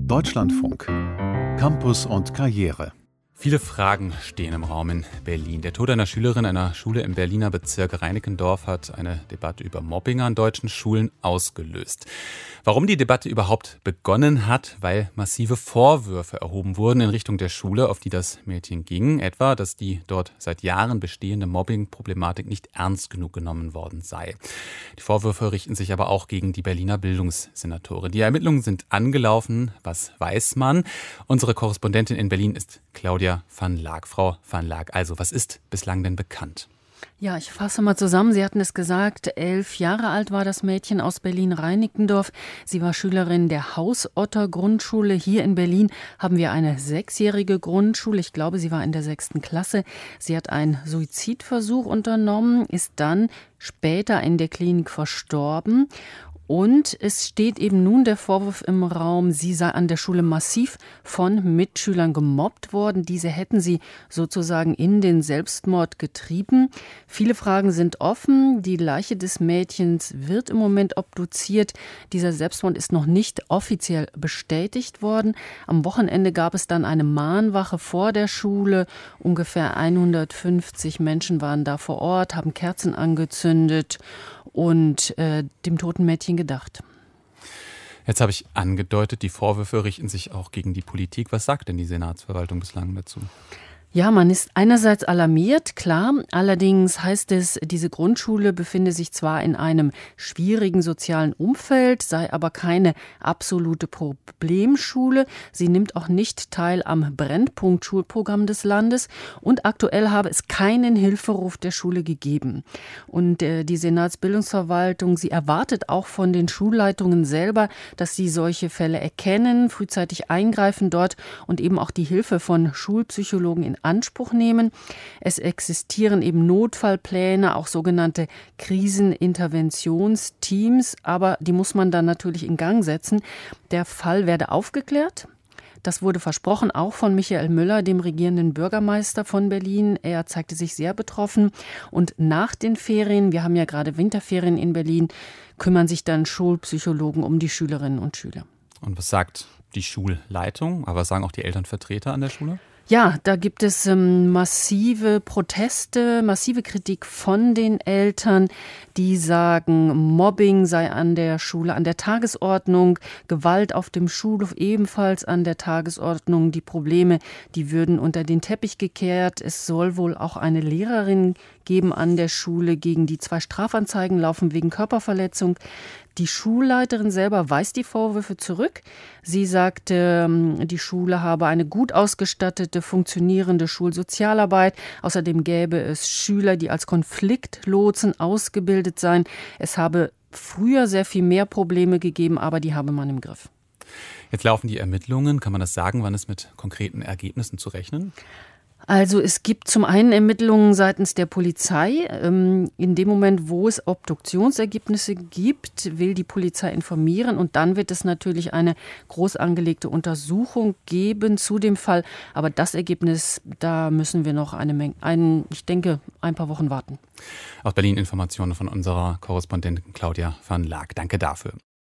Deutschlandfunk. Campus und Karriere. Viele Fragen stehen im Raum in Berlin. Der Tod einer Schülerin einer Schule im Berliner Bezirk Reinickendorf hat eine Debatte über Mobbing an deutschen Schulen ausgelöst. Warum die Debatte überhaupt begonnen hat? Weil massive Vorwürfe erhoben wurden in Richtung der Schule, auf die das Mädchen ging. Etwa, dass die dort seit Jahren bestehende Mobbing-Problematik nicht ernst genug genommen worden sei. Die Vorwürfe richten sich aber auch gegen die Berliner Bildungssenatoren. Die Ermittlungen sind angelaufen. Was weiß man? Unsere Korrespondentin in Berlin ist Claudia van Laak. Frau van Laak, also was ist bislang denn bekannt? Ja, ich fasse mal zusammen. Sie hatten es gesagt, 11 Jahre alt war das Mädchen aus Berlin-Reinickendorf. Sie war Schülerin der Haus-Otter-Grundschule. Hier in Berlin haben wir eine 6-jährige Grundschule. Ich glaube, sie war in der 6. Klasse. Sie hat einen Suizidversuch unternommen, ist dann später in der Klinik verstorben. Und es steht eben nun der Vorwurf im Raum, sie sei an der Schule massiv von Mitschülern gemobbt worden. Diese hätten sie sozusagen in den Selbstmord getrieben. Viele Fragen sind offen. Die Leiche des Mädchens wird im Moment obduziert. Dieser Selbstmord ist noch nicht offiziell bestätigt worden. Am Wochenende gab es dann eine Mahnwache vor der Schule. Ungefähr 150 Menschen waren da vor Ort, haben Kerzen angezündet und dem toten Mädchen gedacht. Jetzt habe ich angedeutet, die Vorwürfe richten sich auch gegen die Politik. Was sagt denn die Senatsverwaltung bislang dazu? Ja, man ist einerseits alarmiert, klar. Allerdings heißt es, diese Grundschule befinde sich zwar in einem schwierigen sozialen Umfeld, sei aber keine absolute Problemschule. Sie nimmt auch nicht teil am Brennpunkt-Schulprogramm des Landes und aktuell habe es keinen Hilferuf der Schule gegeben. Und die Senatsbildungsverwaltung, sie erwartet auch von den Schulleitungen selber, dass sie solche Fälle erkennen, frühzeitig eingreifen dort und eben auch die Hilfe von Schulpsychologen in Anspruch nehmen. Es existieren eben Notfallpläne, auch sogenannte Kriseninterventionsteams, aber die muss man dann natürlich in Gang setzen. Der Fall werde aufgeklärt. Das wurde versprochen, auch von Michael Müller, dem regierenden Bürgermeister von Berlin. Er zeigte sich sehr betroffen. Und nach den Ferien, wir haben ja gerade Winterferien in Berlin, kümmern sich dann Schulpsychologen um die Schülerinnen und Schüler. Und was sagt die Schulleitung, aber was sagen auch die Elternvertreter an der Schule? Ja, da gibt es massive Proteste, massive Kritik von den Eltern, die sagen, Mobbing sei an der Schule an der Tagesordnung, Gewalt auf dem Schulhof ebenfalls an der Tagesordnung. Die Probleme, die würden unter den Teppich gekehrt. Es soll wohl auch eine Lehrerin geben an der Schule, gegen die 2 Strafanzeigen laufen wegen Körperverletzung. Die Schulleiterin selber weist die Vorwürfe zurück. Sie sagte, die Schule habe eine gut ausgestattete, funktionierende Schulsozialarbeit. Außerdem gäbe es Schüler, die als Konfliktlotsen ausgebildet seien. Es habe früher sehr viel mehr Probleme gegeben, aber die habe man im Griff. Jetzt laufen die Ermittlungen. Kann man das sagen, wann ist mit konkreten Ergebnissen zu rechnen? Also es gibt zum einen Ermittlungen seitens der Polizei. In dem Moment, wo es Obduktionsergebnisse gibt, will die Polizei informieren und dann wird es natürlich eine groß angelegte Untersuchung geben zu dem Fall. Aber das Ergebnis, da müssen wir noch ich denke, ein paar Wochen warten. Aus Berlin Informationen von unserer Korrespondentin Claudia van Laak. Danke dafür.